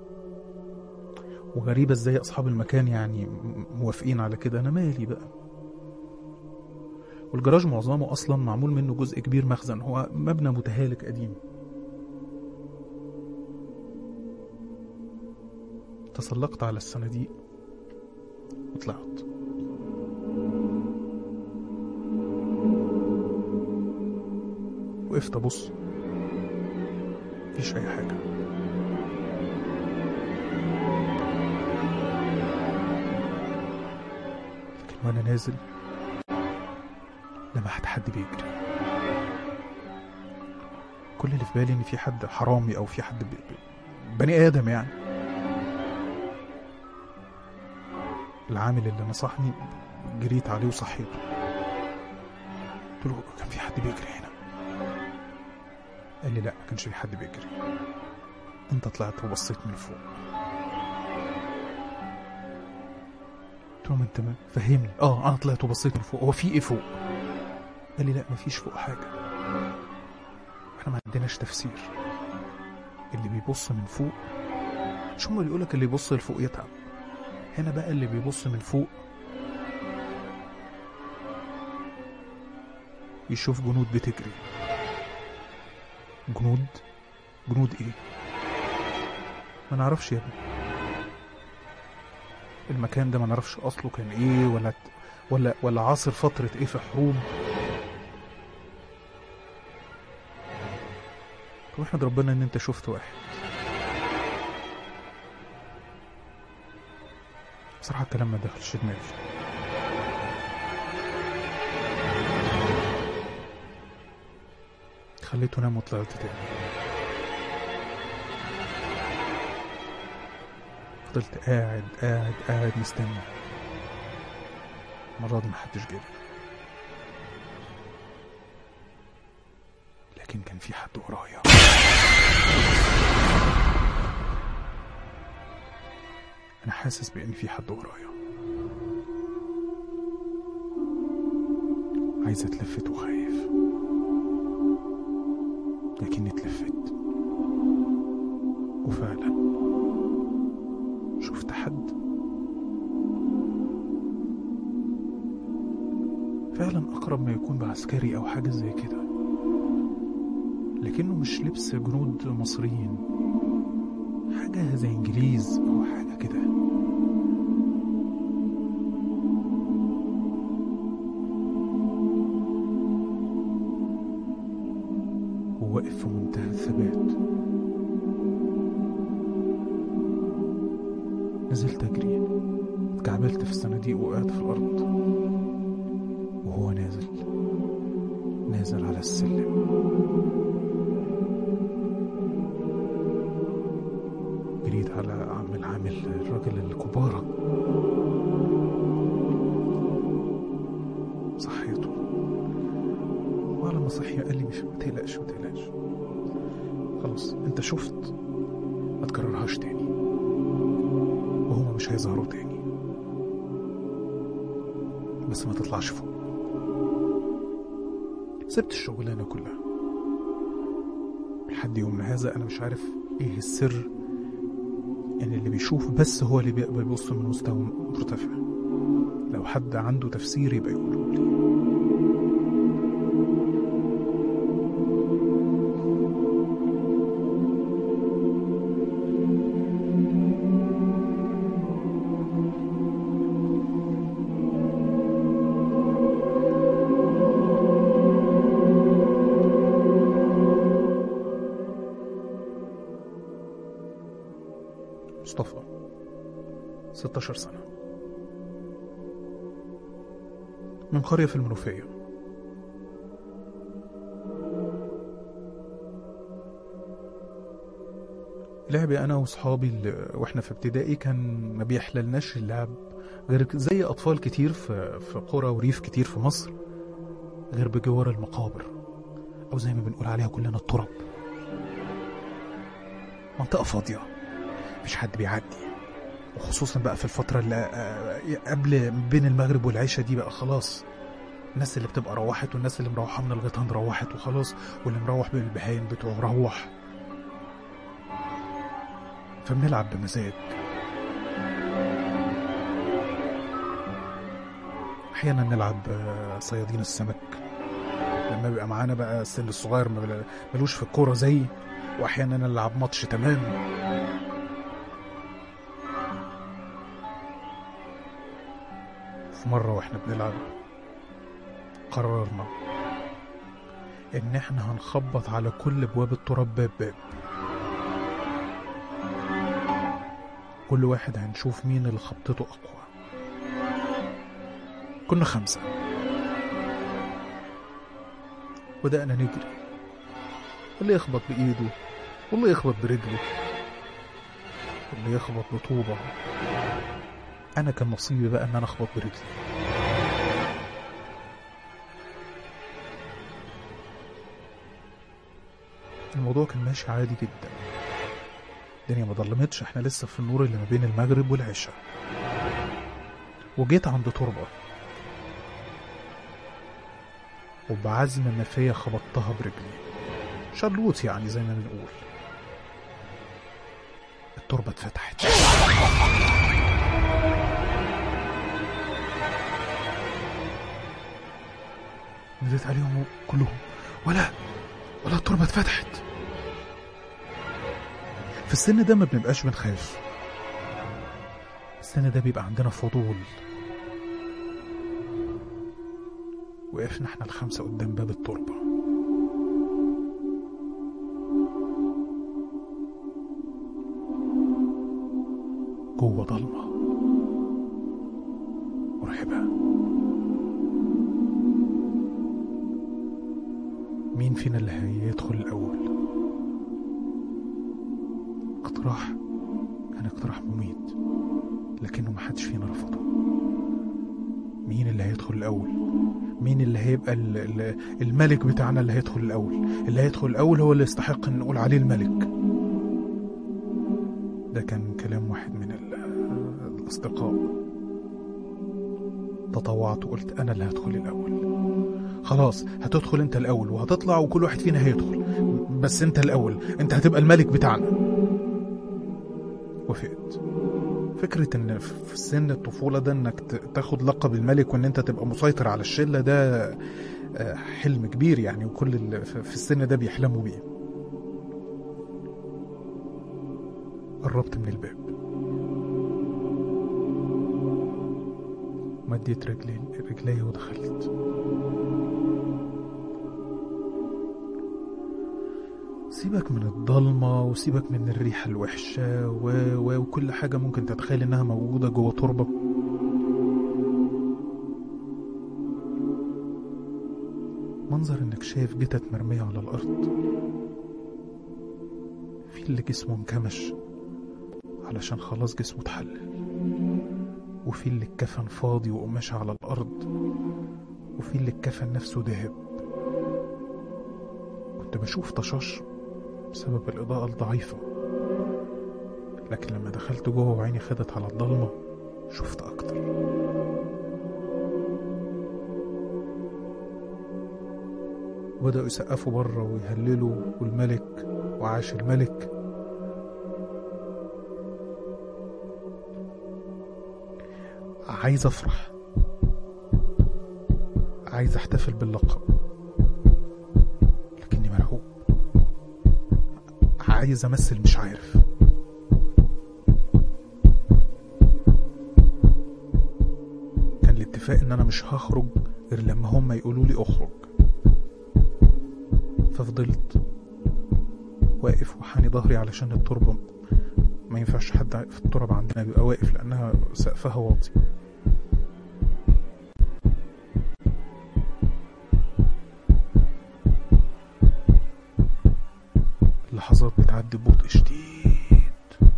B: وغريبة ازاي اصحاب المكان يعني موافقين على كده، انا مالي بقى. والجراج معظمه اصلا معمول منه جزء كبير مخزن، هو مبنى متهالك قديم. تسلقت على الصناديق وطلعت. وقفت ابص، مفيش اي حاجة. لكن وانا نازل لمحت حد بيجري. كل اللي في بالي ان في حد حرامي او في حد بني ادم يعني. العامل اللي نصحني جريت عليه وصحيته، قلت له كان في حد بيجري هنا. قال لي لا، ما كانش في حد بيجري، انت طلعت وبصيت من فوق. قلت له ما انت فهمني. انا طلعت وبصيت من فوق، هو في ايه فوق؟ قال لي لا، ما فيش فوق حاجه، احنا ما عندناش تفسير. اللي بيبص من فوق، مش هم اللي يقولك اللي يبص لفوق يتعب؟ هنا بقى اللي بيبص من فوق يشوف جنود بتجري. جنود ايه؟ ما نعرفش يا ابني. المكان ده ما نعرفش اصله كان ايه ولا عاصر فترة ايه في حروب. واحمد ربنا ان انت شفت واحد. بصراحة الكلام ما دخلش دماغي. خليته نام وطلعت تاني. فضلت قاعد مستني. المرة دي محدش جالي، لكن كان في حد ورايا. أنا حاسس بإن في حد ورايا. عايز اتلفت وخايف، لكني اتلفت وفعلا شفت حد. فعلا أقرب ما يكون بعسكري أو حاجة زي كده، لكنه مش لبس جنود مصريين، حاجة زي إنجليز أو حاجة كده. وواقف في منتهى الثبات. نزلت أجري، اتكعبلت في الصناديق وقعت في الأرض، وهو نازل على السلم. جريت على عم العامل، الراجل الكبارة، صحيته، وعلى ما صحي قال لي مش متقلقش خلاص انت شفت، ما تكررهاش تاني، وهما مش هيظهروا تاني، بس ما تطلعش فوق. سبت الشغلانة كلها. لحد يومنا هذا أنا مش عارف إيه السر، يعني اللي بيشوف بس هو اللي بيقبل يبص من مستوى مرتفع. لو حد عنده تفسير يبقى يقوله لي. مصطفى 16 سنة، من قرية في المنوفية. لعبي أنا وصحابي وإحنا في ابتدائي كان ما بيحللناش اللعب غير زي أطفال كتير في قرى وريف كتير في مصر، غير بجوار المقابر، أو زي ما بنقول عليها كلنا التراب. منطقة فاضية، مفيش حد بيعدي، وخصوصا بقى في الفترة اللي قبل بين المغرب والعشاء دي بقى خلاص، الناس اللي بتبقى روحت والناس اللي مروحة من الغيطان روحت وخلاص، واللي مروح بالبهايم بتوعه روح. فبنلعب بمزاج. احيانا نلعب صيادين السمك لما بيبقى معانا بقى السن الصغير ملوش في الكورة زي، واحيانا نلعب ماتش تمام. في مرة واحنا بنلعب قررنا ان احنا هنخبط على كل ابواب التراب باب، كل واحد هنشوف مين اللي خبطته اقوى. كنا 5، بدأنا نجري، اللي يخبط بإيده واللي يخبط برجله واللي يخبط بطوبة. أنا كان نصيبي بقى أن أنا أخبط برجلي. الموضوع كان ماشي عادي جدا، الدنيا ما ضلمتش، احنا لسه في النور اللي ما بين المغرب والعشاء. وجيت عند تربة، وبعزم ما فيا خبطتها برجلي، شلوت يعني زي ما بنقول. التربة اتفتحت، نزلت عليهم كلهم، ولا التربة اتفتحت. في السن ده ما بنبقاش بنخاف، السن ده بيبقى عندنا فضول. وقفنا احنا ال5 قدام باب التربة، جوه ضلمة مرعبة. مين فينا اللي هيدخل الأول؟ اقتراح كان اقتراح مميت لكنه محدش فينا رفضه. مين اللي هيدخل الأول؟ مين اللي هيبقى الملك بتاعنا اللي هيدخل الأول؟ اللي هيدخل الأول هو اللي يستحق أن نقول عليه الملك. ده كان كلام واحد من الأصدقاء. تطوعت وقلت أنا اللي هدخل الأول. خلاص هتدخل أنت الأول وهتطلع وكل واحد فينا هيدخل، بس أنت الأول، أنت هتبقى الملك بتاعنا. وافقت. فكرة ان في سن الطفولة ده انك تاخد لقب الملك وان انت تبقى مسيطر على الشلة ده حلم كبير يعني، وكل اللي في السن ده بيحلموا بيه. قربت من الباب، مديت رجلي ودخلت. سيبك من الضلمة وسيبك من الريحة الوحشة وكل حاجة ممكن تتخيل انها موجودة جوه تربة. منظر انك شايف جتت مرمية على الارض، في اللي جسمه انكمش علشان خلاص جسمه اتحلل، وفي اللي الكفن فاضي وقماش على الارض، وفي اللي الكفن نفسه دهب. كنت بشوف طشاش بسبب الإضاءة الضعيفة، لكن لما دخلت جوه وعيني خدت على الضلمة شفت أكتر. وبدأوا يسقفوا بره ويهللوا والملك وعاش الملك. عايز أفرح، عايز أحتفل باللقب، لكني مرعوب. عايز امثل مش عارف. كان الاتفاق ان انا مش هخرج غير لما هم يقولوا لي اخرج. ففضلت واقف وحاني ظهري علشان التربة ما ينفعش حد في التربة عندنا بيبقى واقف لانها سقفها واطي. اللحظات بتعدي ببطء شديد.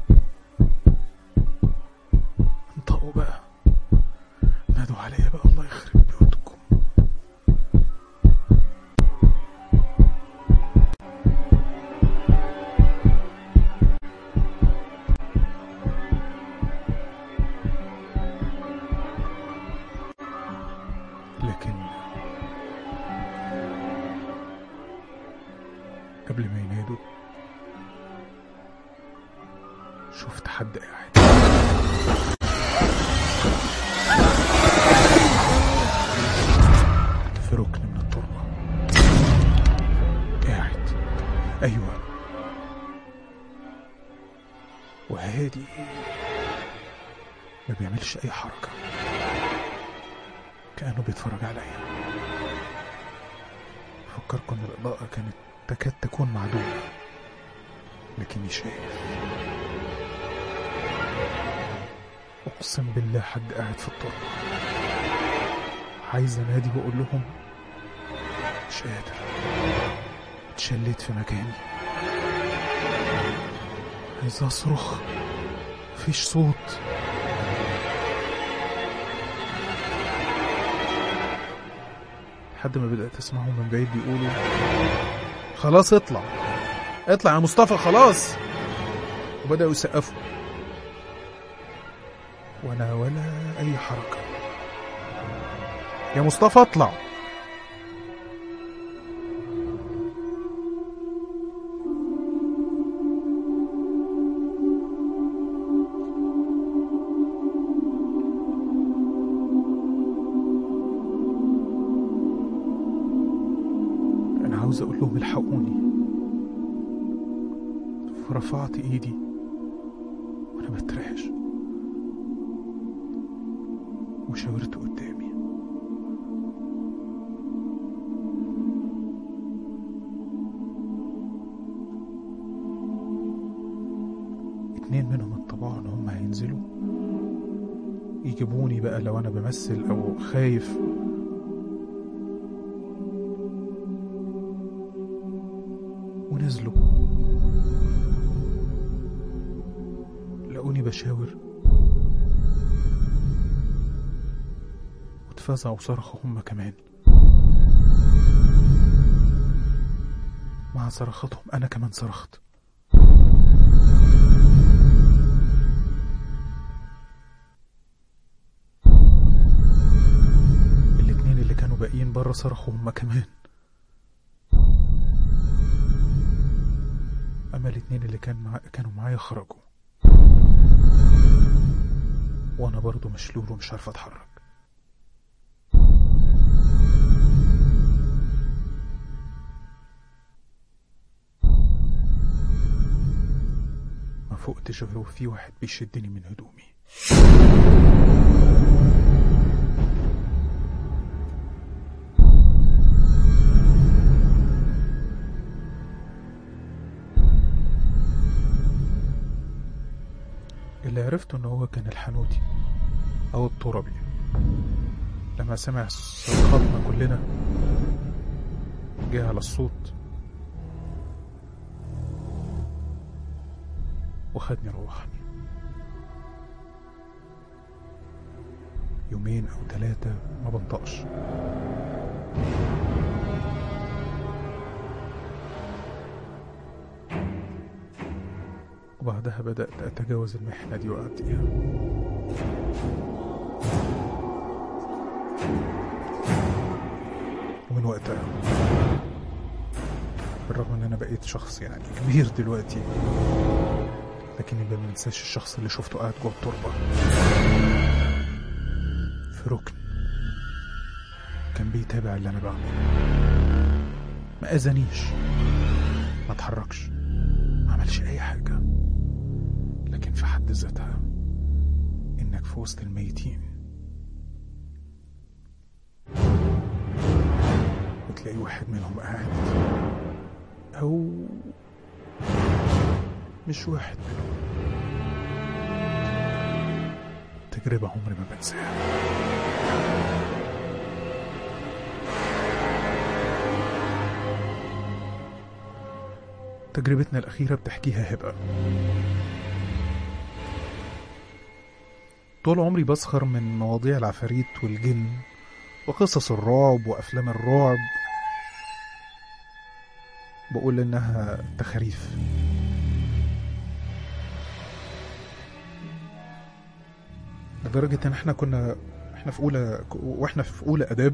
B: انطقوا بقى، نادوا عليا بقى، الله يخرب بيوتكم. لكن قبل ما ينادوا شفت حد قاعد في ركن من التربة. قاعد، أيوة، وهادي، ما بيعملش أي حركة، كأنه بيتفرج عليا. فكركم إن الإضاءة كانت تكاد تكون معدومة، لكني شايف. أقسم بالله حد قاعد في التربة. عايز أنادي وأقول لهم مش قادر، اتشليت في مكاني. عايز أصرخ، مفيش صوت. لحد ما بدأت أسمعهم من بعيد بيقولوا خلاص اطلع اطلع يا مصطفى خلاص، وبدأوا يسقفوا وانا ولا اي حركة. يا مصطفى اطلع. انا عاوز اقول لهم الحقوني، فرفعت ايدي وانا بترعش وشاورت قدامي. اتنين منهم اتطبعوا ان هم هينزلوا يجيبوني بقى لو انا بمثل او خايف. ونزلوا لقوني لقوني بشاور واتفزعوا وصرخوا هم كمان. مع صرخاتهم أنا كمان صرخت. الاتنين اللي كانوا باقيين برا صرخوا هم كمان. أما الاتنين اللي كانوا معايا خرجوا، وأنا برضو مشلول ومش عارف أتحرك. ما فوقتش غير في واحد بيشدني من هدومي. اللي عرفته ان هو كان الحنوتي او التربي. لما سمع صرخاتنا كلنا جه على الصوت وخدني روحني. يومين او 3 ما بنطقش. وبعدها بدأت أتجاوز المحنة دي وأعديها. ومن وقتها بالرغم ان انا بقيت شخص يعني كبير دلوقتي، لكني ما بنساش الشخص اللي شفته قاعد جوه التربة في ركن كان بيتابع اللي انا بعمله. ما اذانيش، ما اتحركش، ما عملش اي حاجة، لكن في حد ذاتها انك في وسط الميتين وتلاقي واحد منهم قاعد، او مش واحد منهم. تجربة عمري ما بنساها. تجربتنا الأخيرة بتحكيها هبة. طول عمري بسخر من مواضيع العفاريت والجن وقصص الرعب وأفلام الرعب، بقول إنها تخاريف. لدرجة إن احنا في أولى آداب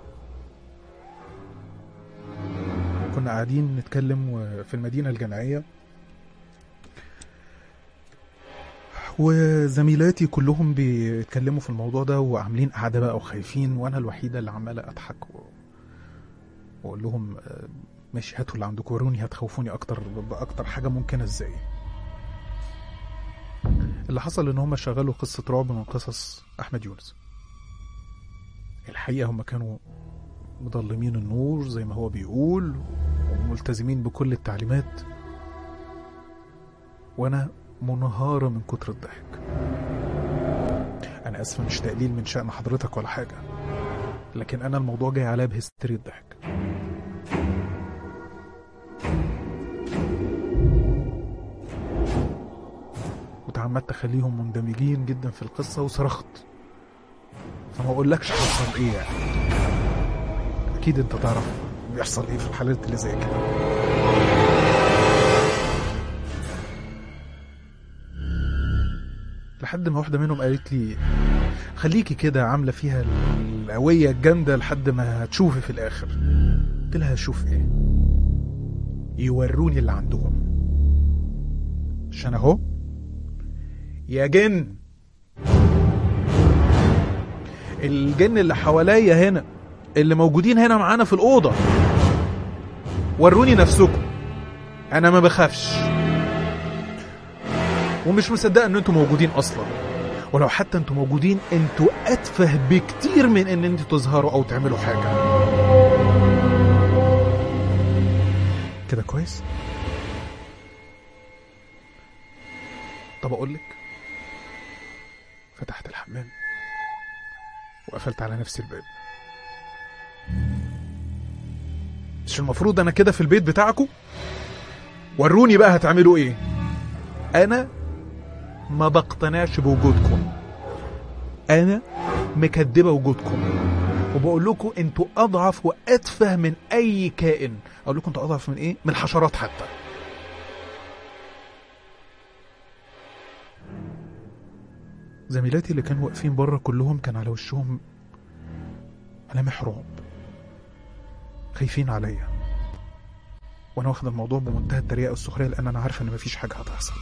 B: كنا قاعدين نتكلم في المدينة الجامعية، وزميلاتي كلهم بيتكلموا في الموضوع ده وعاملين قعدة بقى وخايفين، وانا الوحيدة اللي عمالة اضحك واقول لهم ماشي هاتوا اللي عندكم، وروني هتخوفوني باكتر حاجة ممكنة ازاي. اللي حصل ان هم شغلوا قصة رعب من قصص احمد يونس. الحقيقة هم كانوا مضلمين النور زي ما هو بيقول وملتزمين بكل التعليمات، وانا منهارة من كتر الضحك. انا اسفة، مش تقليل من شأن حضرتك ولا حاجة، لكن انا الموضوع جاي عليا بهستيريا الضحك. وتعمدت اخليهم مندمجين جدا في القصة وصرخت، فما اقولكش حصل ايه يعني. اكيد انت تعرف بيحصل ايه في الحالات اللي زي كده. لحد ما واحدة منهم قالت لي خليكي كده عاملة فيها القوية الجامدة لحد ما هتشوفي في الاخر. قلت لها اشوف ايه؟ يوروني اللي عندهم، عشان اهو يا جن، الجن اللي حواليا هنا اللي موجودين هنا معانا في الأوضة، وروني نفسكم، أنا ما بخافش ومش مصدق أن أنتم موجودين أصلا، ولو حتى أنتم موجودين أنتم أتفه بكتير من أن أنتم تظهروا أو تعملوا حاجة. كده كويس؟ طب أقولك، فتحت الحمام وقفلت على نفسي الباب. مش المفروض انا كده في البيت بتاعكم؟ وروني بقى هتعملوا ايه. انا ما بقتنعش بوجودكم، انا مكدبه وجودكم، وبقول لكم انتوا اضعف واتفه من اي كائن. اقول لكم انتوا اضعف من ايه؟ من الحشرات حتى. زميلاتي اللي كانوا واقفين بره كلهم كان على وشهم ملامح رعب، خايفين عليا، وانا واخد الموضوع بمنتهى التريقه والسخريه لان انا عارف ان مفيش حاجه هتحصل.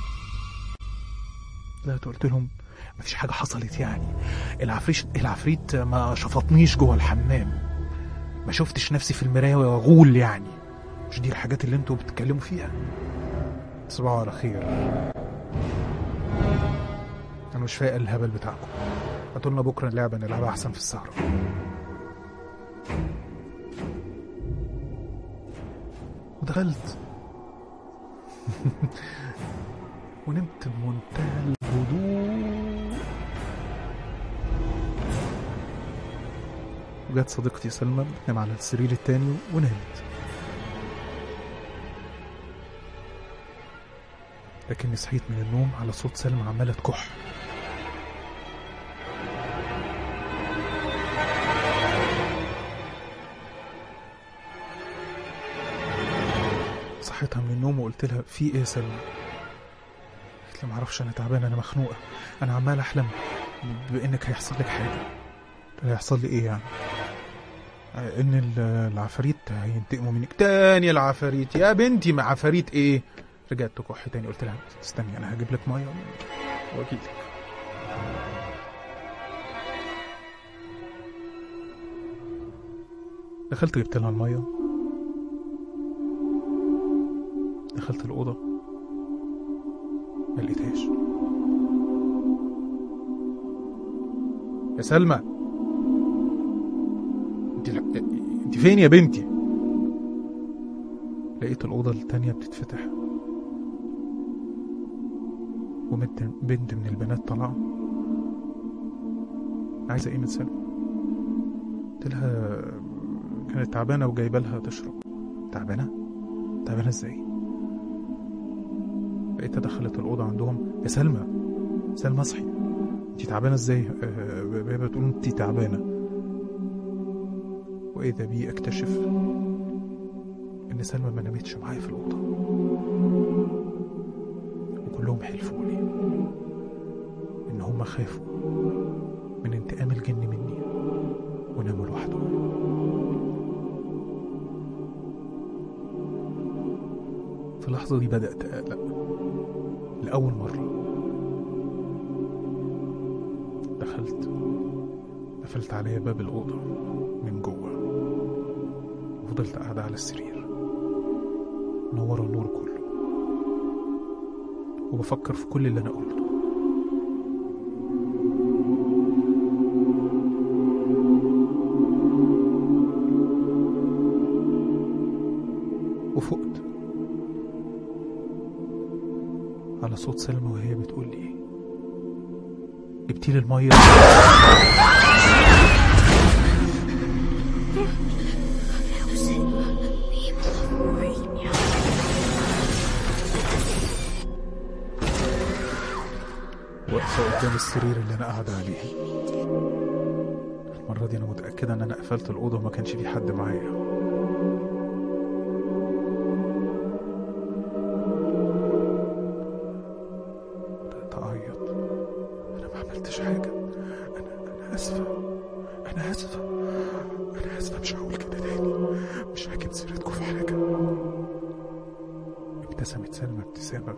B: قلت لهم مفيش حاجه حصلت، يعني العفريت ما شفطنيش جوه الحمام، ما شفتش نفسي في المرايه واغول، يعني مش دي الحاجات اللي انتوا بتتكلموا فيها. تصبحوا على خير، انا مش فايق الهبل بتاعكم، هاتولنا بكره اللعبه نلعبها احسن في السهره. ودخلت ونمت بمنتهى الهدوء. وجت صديقتي سلمى بتنام على السرير التاني ونامت، لكني صحيت من النوم على صوت سلمى عمالة تكح. صحيتها من النوم وقلت لها في ايه يا سلمى؟ قلت لها معرفش، انا تعبانه، انا مخنوقه، انا عمال احلم بانك هيحصل لك حاجه. قلت لها هيحصل لي ايه يعني؟ ان العفاريت هينتقموا منك تاني. العفاريت يا بنتي، ما عفاريت ايه؟ رجعت تكح تاني. قلت لها استني انا هجيب لك ميه واجيلك. دخلت جبت لها الميه، دخلت الأوضة ما لقيتهاش. يا سلمى، انت فين يا بنتي؟ لقيت الأوضة التانية بتتفتح وبنت من البنات طلع. عايزة ايه من سلمى؟ قلت لها كانت تعبانة وجايبة لها تشرب. تعبانة ازاي؟ لقيتها دخلت الأوضة عندهم. يا سلمى اصحي، انتي تعبانة ازاي؟ هي بتقول انتي تعبانة. وإذا بي اكتشف ان سلمى ما نامتش معايا في الأوضة، وكلهم حلفوا لي ان هم خافوا من انتقام الجن مني وناموا لوحدهم. في اللحظة دي بدأت أقلق لأول مرة. قفلت عليا باب الأوضة من جوه وفضلت قاعدة على السرير منورة النور كله وبفكر في كل اللي أنا قلته. وفقت على صوت سلمى وهي بتقول لي جبتيلي المية. واقفة قدام السرير اللي انا قاعدة عليه. المرة دي انا متأكدة ان انا قفلت الأوضة وما كانش في حد معايا. حاجة. أنا آسفة مش هقول كده تاني، مش هجيب سيرتكم في حاجة. ابتسمت سلمى ابتسامة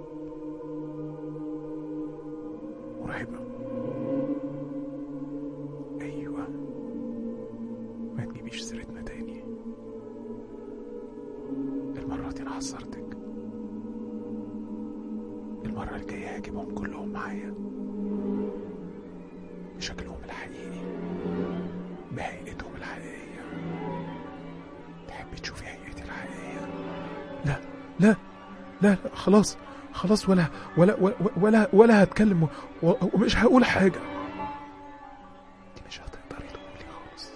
B: مرعبة. أيوة، ما تجيبيش سيرتنا تاني، المرة دي أنا حذرتك، المرة الجاية هجيبهم كلهم معايا بشكلهم الحقيقي بهيئتهم الحقيقية. تحبي تشوفي هيئتي الحقيقية؟ لا لا لا لا، خلاص ولا هتكلم ومش هقول حاجة. انت مش هتقدري تقولي خالص،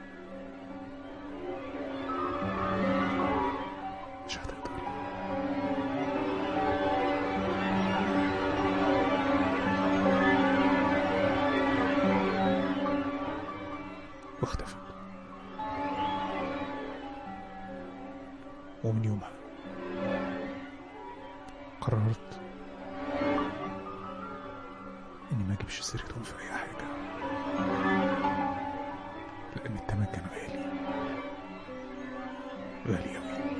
B: مش هتقدري. واختفت. ومن يومها قررت اني ما اجيبش سيرتهم في اي حاجة، لان التمن كان غالي غالي اوي.